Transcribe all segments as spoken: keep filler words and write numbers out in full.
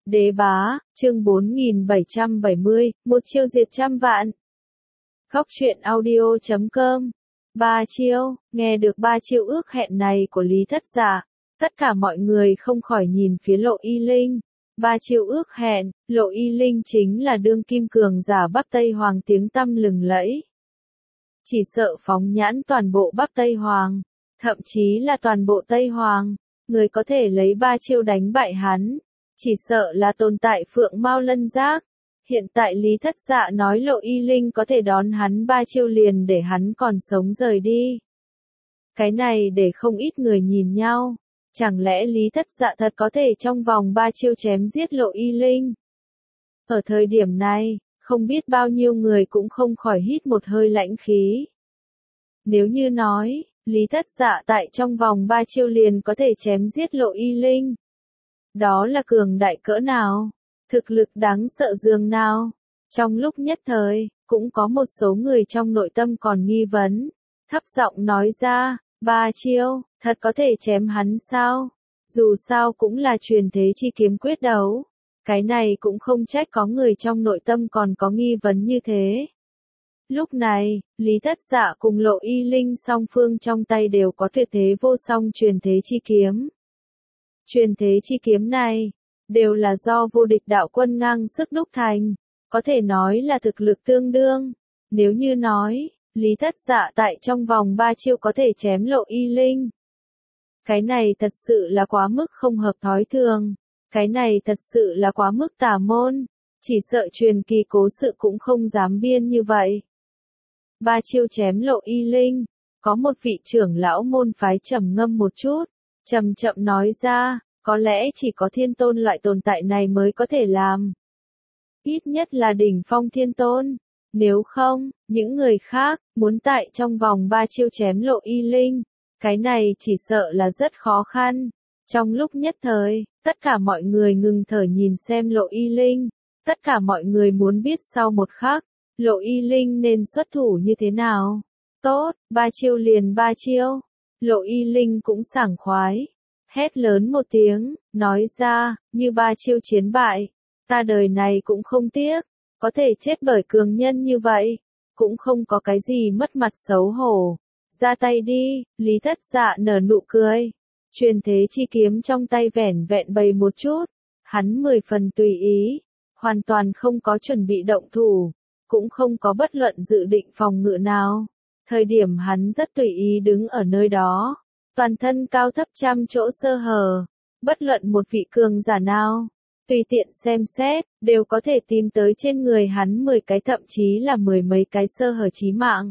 Đế bá, chương bốn nghìn bảy trăm bảy mươi, một chiêu diệt trăm vạn. Góc truyện audio chấm com. Ba chiêu, nghe được ba chiêu ước hẹn này của Lý Thất Dạ, tất cả mọi người không khỏi nhìn phía Lộ Y Linh. Ba chiêu ước hẹn, Lộ Y Linh chính là đương kim cường giả Bắc Tây Hoàng tiếng tăm lừng lẫy. Chỉ sợ phóng nhãn toàn bộ Bắc Tây Hoàng, thậm chí là toàn bộ Tây Hoàng, người có thể lấy ba chiêu đánh bại hắn, chỉ sợ là tồn tại Phượng Mao Lân Giác. Hiện tại Lý Thất Dạ nói Lộ Y Linh có thể đón hắn ba chiêu liền để hắn còn sống rời đi. Cái này để không ít người nhìn nhau, chẳng lẽ Lý Thất Dạ thật có thể trong vòng ba chiêu chém giết Lộ Y Linh? Ở thời điểm này, không biết bao nhiêu người cũng không khỏi hít một hơi lãnh khí. Nếu như nói, Lý Thất Dạ tại trong vòng ba chiêu liền có thể chém giết Lộ Y Linh, đó là cường đại cỡ nào? Thực lực đáng sợ dường nào? Trong lúc nhất thời, cũng có một số người trong nội tâm còn nghi vấn, thấp giọng nói ra, ba chiêu, thật có thể chém hắn sao? Dù sao cũng là truyền thế chi kiếm quyết đấu. Cái này cũng không trách có người trong nội tâm còn có nghi vấn như thế. Lúc này, Lý Thất Dạ cùng Lộ Y Linh song phương trong tay đều có tuyệt thế vô song truyền thế chi kiếm. Truyền thế chi kiếm này, đều là do vô địch đạo quân ngang sức đúc thành, có thể nói là thực lực tương đương. Nếu như nói, Lý Thất Dạ tại trong vòng ba chiêu có thể chém Lộ Y Linh, cái này thật sự là quá mức không hợp thói thường, cái này thật sự là quá mức tà môn, chỉ sợ truyền kỳ cố sự cũng không dám biên như vậy. Ba chiêu chém Lộ Y Linh, có một vị trưởng lão môn phái trầm ngâm một chút, chậm chậm nói ra, có lẽ chỉ có thiên tôn loại tồn tại này mới có thể làm. Ít nhất là đỉnh phong thiên tôn. Nếu không, những người khác, muốn tại trong vòng ba chiêu chém Lộ Y Linh, cái này chỉ sợ là rất khó khăn. Trong lúc nhất thời, tất cả mọi người ngừng thở nhìn xem Lộ Y Linh. Tất cả mọi người muốn biết sau một khắc, Lộ Y Linh nên xuất thủ như thế nào. Tốt, ba chiêu liền ba chiêu. Lộ Y Linh cũng sảng khoái. Hét lớn một tiếng, nói ra, như ba chiêu chiến bại, ta đời này cũng không tiếc, có thể chết bởi cường nhân như vậy, cũng không có cái gì mất mặt xấu hổ. Ra tay đi, Lý Thất Dạ nở nụ cười, truyền thế chi kiếm trong tay vẻn vẹn bày một chút, hắn mười phần tùy ý, hoàn toàn không có chuẩn bị động thủ, cũng không có bất luận dự định phòng ngự nào. Thời điểm hắn rất tùy ý đứng ở nơi đó. Toàn thân cao thấp trăm chỗ sơ hở, bất luận một vị cường giả nào, tùy tiện xem xét, đều có thể tìm tới trên người hắn mười cái thậm chí là mười mấy cái sơ hở chí mạng.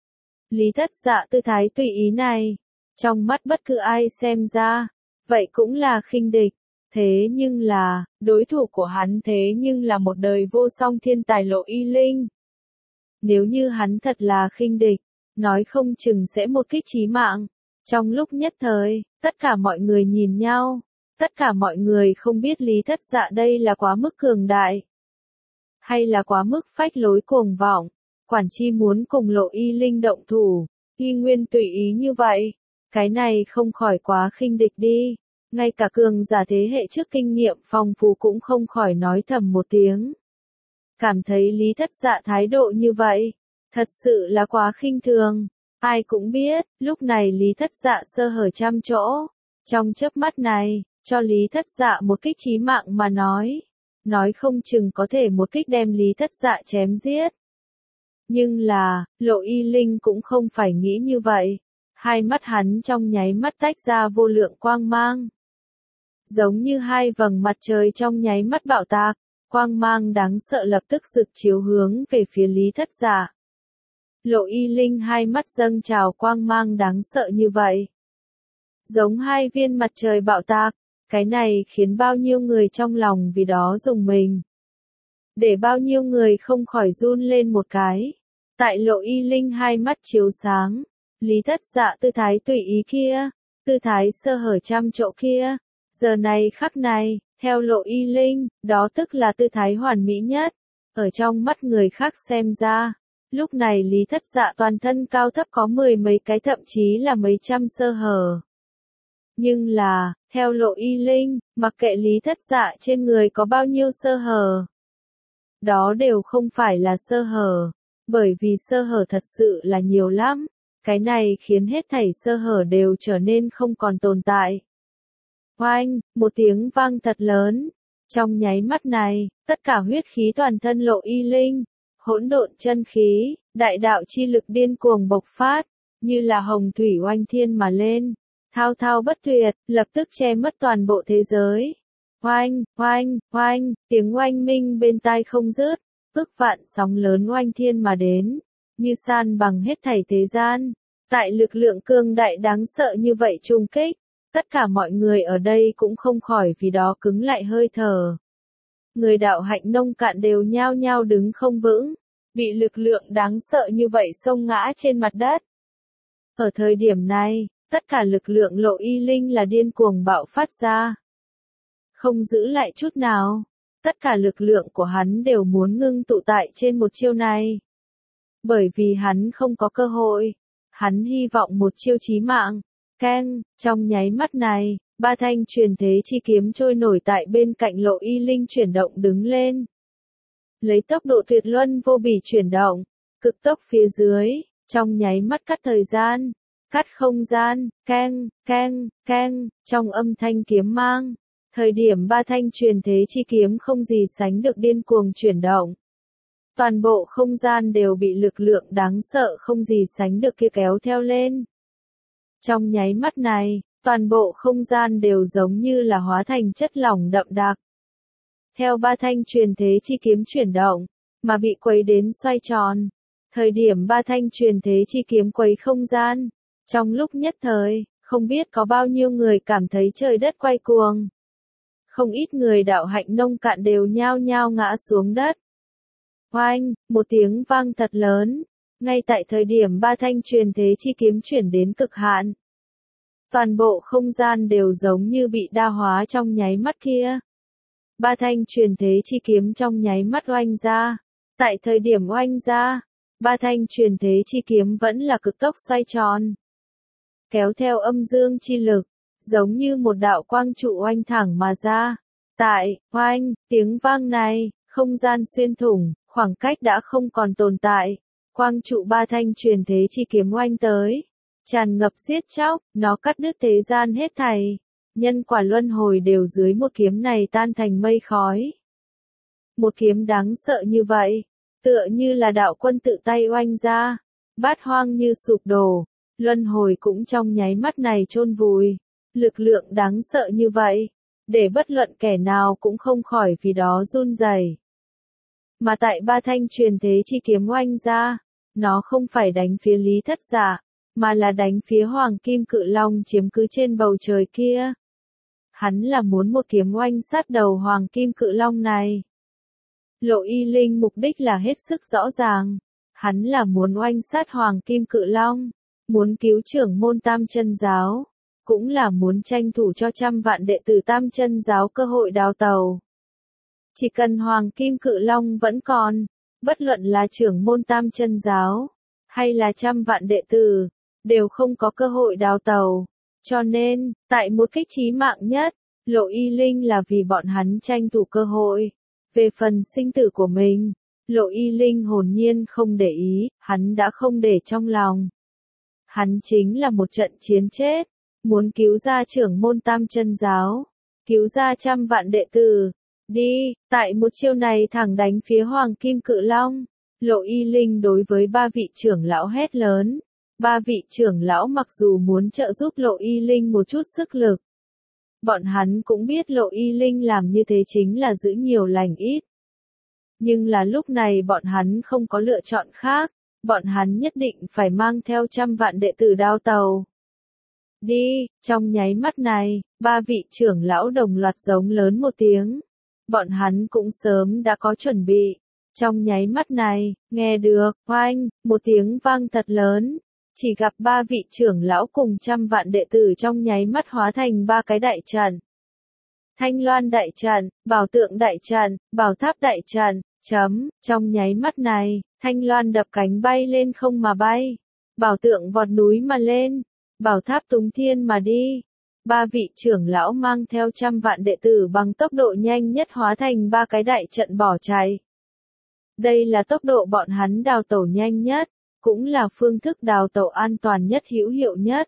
Lý Thất Dạ tư thái tùy ý này, trong mắt bất cứ ai xem ra, vậy cũng là khinh địch, thế nhưng là, đối thủ của hắn thế nhưng là một đời vô song thiên tài Lộ Y Linh. Nếu như hắn thật là khinh địch, nói không chừng sẽ một kích chí mạng. Trong lúc nhất thời, tất cả mọi người nhìn nhau, tất cả mọi người không biết Lý Thất Dạ đây là quá mức cường đại, hay là quá mức phách lối cuồng vọng, quản chi muốn cùng Lộ Y Linh động thủ, y nguyên tùy ý như vậy, cái này không khỏi quá khinh địch đi, ngay cả cường giả thế hệ trước kinh nghiệm phong phú cũng không khỏi nói thầm một tiếng. Cảm thấy Lý Thất Dạ thái độ như vậy, thật sự là quá khinh thường. Ai cũng biết, lúc này Lý Thất Dạ sơ hở trăm chỗ. Trong chớp mắt này, cho Lý Thất Dạ một kích chí mạng mà nói. Nói không chừng có thể một kích đem Lý Thất Dạ chém giết. Nhưng là, Lộ Y Linh cũng không phải nghĩ như vậy. Hai mắt hắn trong nháy mắt tách ra vô lượng quang mang. Giống như hai vầng mặt trời trong nháy mắt bạo tạc, quang mang đáng sợ lập tức rực chiếu hướng về phía Lý Thất Dạ. Lộ Y Linh hai mắt dâng trào quang mang đáng sợ như vậy. Giống hai viên mặt trời bạo tạc, cái này khiến bao nhiêu người trong lòng vì đó rùng mình. Để bao nhiêu người không khỏi run lên một cái. Tại Lộ Y Linh hai mắt chiếu sáng, Lý Thất Dạ tư thái tùy ý kia, tư thái sơ hở trăm chỗ kia, giờ này khắc này, theo Lộ Y Linh, đó tức là tư thái hoàn mỹ nhất. Ở trong mắt người khác xem ra, lúc này Lý Thất Dạ toàn thân cao thấp có mười mấy cái thậm chí là mấy trăm sơ hở. Nhưng là, theo Lộ Y Linh, mặc kệ Lý Thất Dạ trên người có bao nhiêu sơ hở, đó đều không phải là sơ hở, bởi vì sơ hở thật sự là nhiều lắm. Cái này khiến hết thảy sơ hở đều trở nên không còn tồn tại. Oanh, một tiếng vang thật lớn. Trong nháy mắt này, tất cả huyết khí toàn thân Lộ Y Linh, hỗn độn chân khí, đại đạo chi lực điên cuồng bộc phát, như là hồng thủy oanh thiên mà lên, thao thao bất tuyệt, lập tức che mất toàn bộ thế giới. Oanh, oanh, oanh, tiếng oanh minh bên tai không dứt, ức vạn sóng lớn oanh thiên mà đến, như san bằng hết thảy thế gian. Tại lực lượng cương đại đáng sợ như vậy trùng kích, tất cả mọi người ở đây cũng không khỏi vì đó cứng lại hơi thở. Người đạo hạnh nông cạn đều nhao nhao đứng không vững, bị lực lượng đáng sợ như vậy xông ngã trên mặt đất. Ở thời điểm này, tất cả lực lượng Lộ Y Linh là điên cuồng bạo phát ra. Không giữ lại chút nào, tất cả lực lượng của hắn đều muốn ngưng tụ tại trên một chiêu này. Bởi vì hắn không có cơ hội, hắn hy vọng một chiêu chí mạng. Keng, trong nháy mắt này, ba thanh truyền thế chi kiếm trôi nổi tại bên cạnh Lộ Y Linh chuyển động đứng lên. Lấy tốc độ tuyệt luân vô bỉ chuyển động, cực tốc phía dưới, trong nháy mắt cắt thời gian, cắt không gian, keng, keng, keng, trong âm thanh kiếm mang. Thời điểm ba thanh truyền thế chi kiếm không gì sánh được điên cuồng chuyển động. Toàn bộ không gian đều bị lực lượng đáng sợ không gì sánh được kia kéo theo lên. Trong nháy mắt này, toàn bộ không gian đều giống như là hóa thành chất lỏng đậm đặc. Theo ba thanh truyền thế chi kiếm chuyển động, mà bị quấy đến xoay tròn. Thời điểm ba thanh truyền thế chi kiếm quấy không gian, trong lúc nhất thời, không biết có bao nhiêu người cảm thấy trời đất quay cuồng. Không ít người đạo hạnh nông cạn đều nhao nhao ngã xuống đất. Oanh, một tiếng vang thật lớn, ngay tại thời điểm ba thanh truyền thế chi kiếm chuyển đến cực hạn. Toàn bộ không gian đều giống như bị đa hóa trong nháy mắt kia. Ba thanh truyền thế chi kiếm trong nháy mắt oanh ra. Tại thời điểm oanh ra, ba thanh truyền thế chi kiếm vẫn là cực tốc xoay tròn. Kéo theo âm dương chi lực, giống như một đạo quang trụ oanh thẳng mà ra. Tại, oanh, tiếng vang này, không gian xuyên thủng, khoảng cách đã không còn tồn tại. Quang trụ ba thanh truyền thế chi kiếm oanh tới. Tràn ngập giết chóc, nó cắt đứt thế gian hết thảy. Nhân quả luân hồi đều dưới một kiếm này tan thành mây khói. Một kiếm đáng sợ như vậy, tựa như là đạo quân tự tay oanh ra. Bát hoang như sụp đổ, luân hồi cũng trong nháy mắt này chôn vùi. Lực lượng đáng sợ như vậy, để bất luận kẻ nào cũng không khỏi vì đó run rẩy. Mà tại ba thanh truyền thế chi kiếm oanh ra, nó không phải đánh phía Lý Thất Dạ, mà là đánh phía Hoàng Kim Cự Long chiếm cứ trên bầu trời kia. Hắn là muốn một kiếm oanh sát đầu Hoàng Kim Cự Long này. Lộ Y Linh mục đích là hết sức rõ ràng. Hắn là muốn oanh sát Hoàng Kim Cự Long, muốn cứu trưởng môn Tam Chân Giáo, cũng là muốn tranh thủ cho trăm vạn đệ tử Tam Chân Giáo cơ hội đào tàu. Chỉ cần Hoàng Kim Cự Long vẫn còn, bất luận là trưởng môn Tam Chân Giáo, hay là trăm vạn đệ tử, đều không có cơ hội đào tàu. Cho nên, tại một kích chí mạng nhất, Lộ Y Linh là vì bọn hắn tranh thủ cơ hội. Về phần sinh tử của mình, Lộ Y Linh hồn nhiên không để ý, hắn đã không để trong lòng. Hắn chính là một trận chiến chết, muốn cứu ra trưởng môn Tam Chân Giáo, cứu ra trăm vạn đệ tử. Đi, tại một chiêu này thẳng đánh phía Hoàng Kim Cự Long. Lộ Y Linh đối với ba vị trưởng lão hét lớn. Ba vị trưởng lão mặc dù muốn trợ giúp Lộ Y Linh một chút sức lực. Bọn hắn cũng biết Lộ Y Linh làm như thế chính là giữ nhiều lành ít. Nhưng là lúc này bọn hắn không có lựa chọn khác. Bọn hắn nhất định phải mang theo trăm vạn đệ tử đao tàu. Đi, trong nháy mắt này, ba vị trưởng lão đồng loạt giống lớn một tiếng. Bọn hắn cũng sớm đã có chuẩn bị. Trong nháy mắt này, nghe được, oanh, một tiếng vang thật lớn. Chỉ gặp ba vị trưởng lão cùng trăm vạn đệ tử trong nháy mắt hóa thành ba cái đại trận. Thanh Loan đại trận, Bảo Tượng đại trận, Bảo Tháp đại trận, chấm, trong nháy mắt này, Thanh Loan đập cánh bay lên không mà bay. Bảo Tượng vọt núi mà lên. Bảo Tháp túng thiên mà đi. ba vị trưởng lão mang theo trăm vạn đệ tử bằng tốc độ nhanh nhất hóa thành ba cái đại trận bỏ chạy. Đây là tốc độ bọn hắn đào tẩu nhanh nhất, cũng là phương thức đào tẩu an toàn nhất hữu hiệu nhất.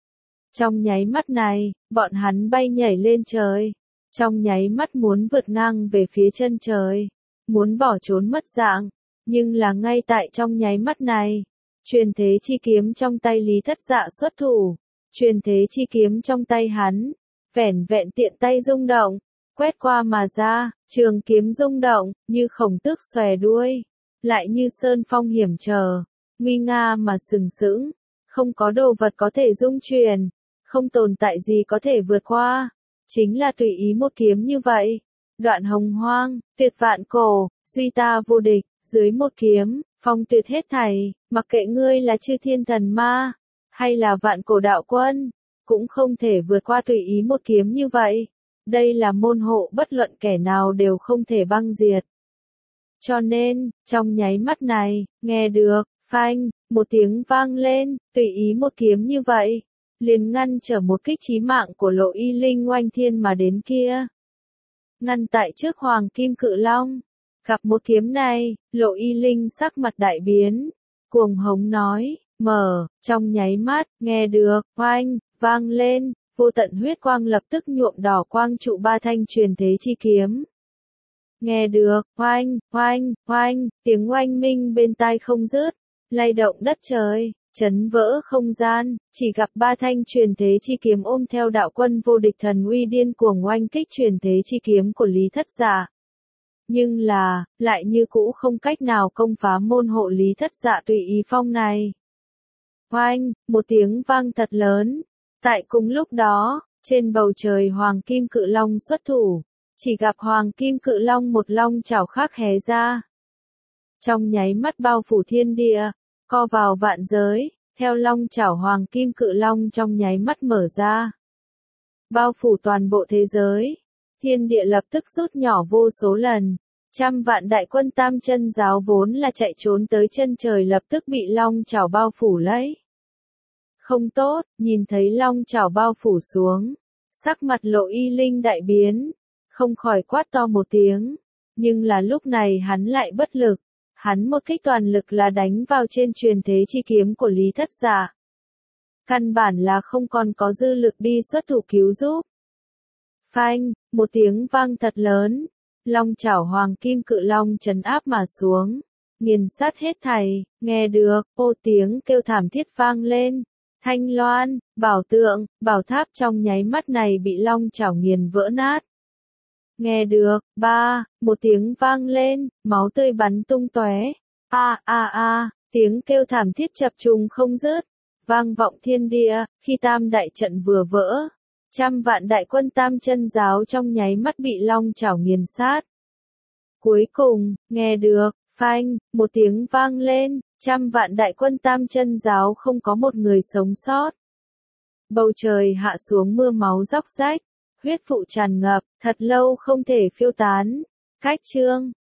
Trong nháy mắt này, bọn hắn bay nhảy lên trời, trong nháy mắt muốn vượt ngang về phía chân trời, muốn bỏ trốn mất dạng, nhưng là ngay tại trong nháy mắt này, truyền thế chi kiếm trong tay Lý Thất Dạ xuất thủ, truyền thế chi kiếm trong tay hắn, vẻn vẹn tiện tay rung động, quét qua mà ra, trường kiếm rung động, như khổng tước xòe đuôi, lại như sơn phong hiểm trở, nguy nga mà sừng sững, không có đồ vật có thể dung truyền, không tồn tại gì có thể vượt qua, chính là tùy ý một kiếm như vậy. Đoạn hồng hoang, tuyệt vạn cổ, duy ta vô địch, dưới một kiếm, phong tuyệt hết thảy, mặc kệ ngươi là chư thiên thần ma, hay là vạn cổ đạo quân, cũng không thể vượt qua tùy ý một kiếm như vậy. Đây là môn hộ bất luận kẻ nào đều không thể băng diệt. Cho nên, trong nháy mắt này, nghe được, phanh, một tiếng vang lên, tùy ý một kiếm như vậy, liền ngăn trở một kích chí mạng của Lộ Y Linh oanh thiên mà đến kia. Ngăn tại trước Hoàng Kim Cự Long, gặp một kiếm này, Lộ Y Linh sắc mặt đại biến, cuồng hống nói, mở, trong nháy mắt, nghe được, oanh, vang lên, vô tận huyết quang lập tức nhuộm đỏ quang trụ ba thanh truyền thế chi kiếm. Nghe được, oanh, oanh, oanh, tiếng oanh minh bên tai không dứt, lay động đất trời, chấn vỡ không gian, chỉ gặp ba thanh truyền thế chi kiếm ôm theo đạo quân vô địch thần uy điên cuồng oanh kích truyền thế chi kiếm của Lý Thất Dạ. Nhưng là, lại như cũ không cách nào công phá môn hộ Lý Thất Dạ tùy ý phong này. Oanh, một tiếng vang thật lớn. Tại cùng lúc đó, trên bầu trời Hoàng Kim Cự Long xuất thủ, chỉ gặp Hoàng Kim Cự Long một long chảo khác hé ra. Trong nháy mắt bao phủ thiên địa, co vào vạn giới, theo long chảo Hoàng Kim Cự Long trong nháy mắt mở ra. Bao phủ toàn bộ thế giới, thiên địa lập tức rút nhỏ vô số lần, trăm vạn đại quân tam chân giáo vốn là chạy trốn tới chân trời lập tức bị long chảo bao phủ lấy. Không tốt, nhìn thấy long chảo bao phủ xuống, sắc mặt Lộ Y Linh đại biến, không khỏi quát to một tiếng, nhưng là lúc này hắn lại bất lực, hắn một kích toàn lực là đánh vào trên truyền thế chi kiếm của Lý Thất Dạ. Căn bản là không còn có dư lực đi xuất thủ cứu giúp. Phanh, một tiếng vang thật lớn, long chảo Hoàng Kim Cự Long trấn áp mà xuống, nghiền sát hết thảy, nghe được, ô tiếng kêu thảm thiết vang lên. Thanh loan, bảo tượng, bảo tháp trong nháy mắt này bị long chảo nghiền vỡ nát. Nghe được, ba, một tiếng vang lên, máu tươi bắn tung tóe. A a a, tiếng kêu thảm thiết chập trùng không dứt, vang vọng thiên địa, khi tam đại trận vừa vỡ, trăm vạn đại quân tam chân giáo trong nháy mắt bị long chảo nghiền sát. Cuối cùng, nghe được, phanh, một tiếng vang lên, trăm vạn đại quân tam chân giáo không có một người sống sót. Bầu trời hạ xuống mưa máu róc rách, huyết vụ tràn ngập, thật lâu không thể phiêu tán. Cách chương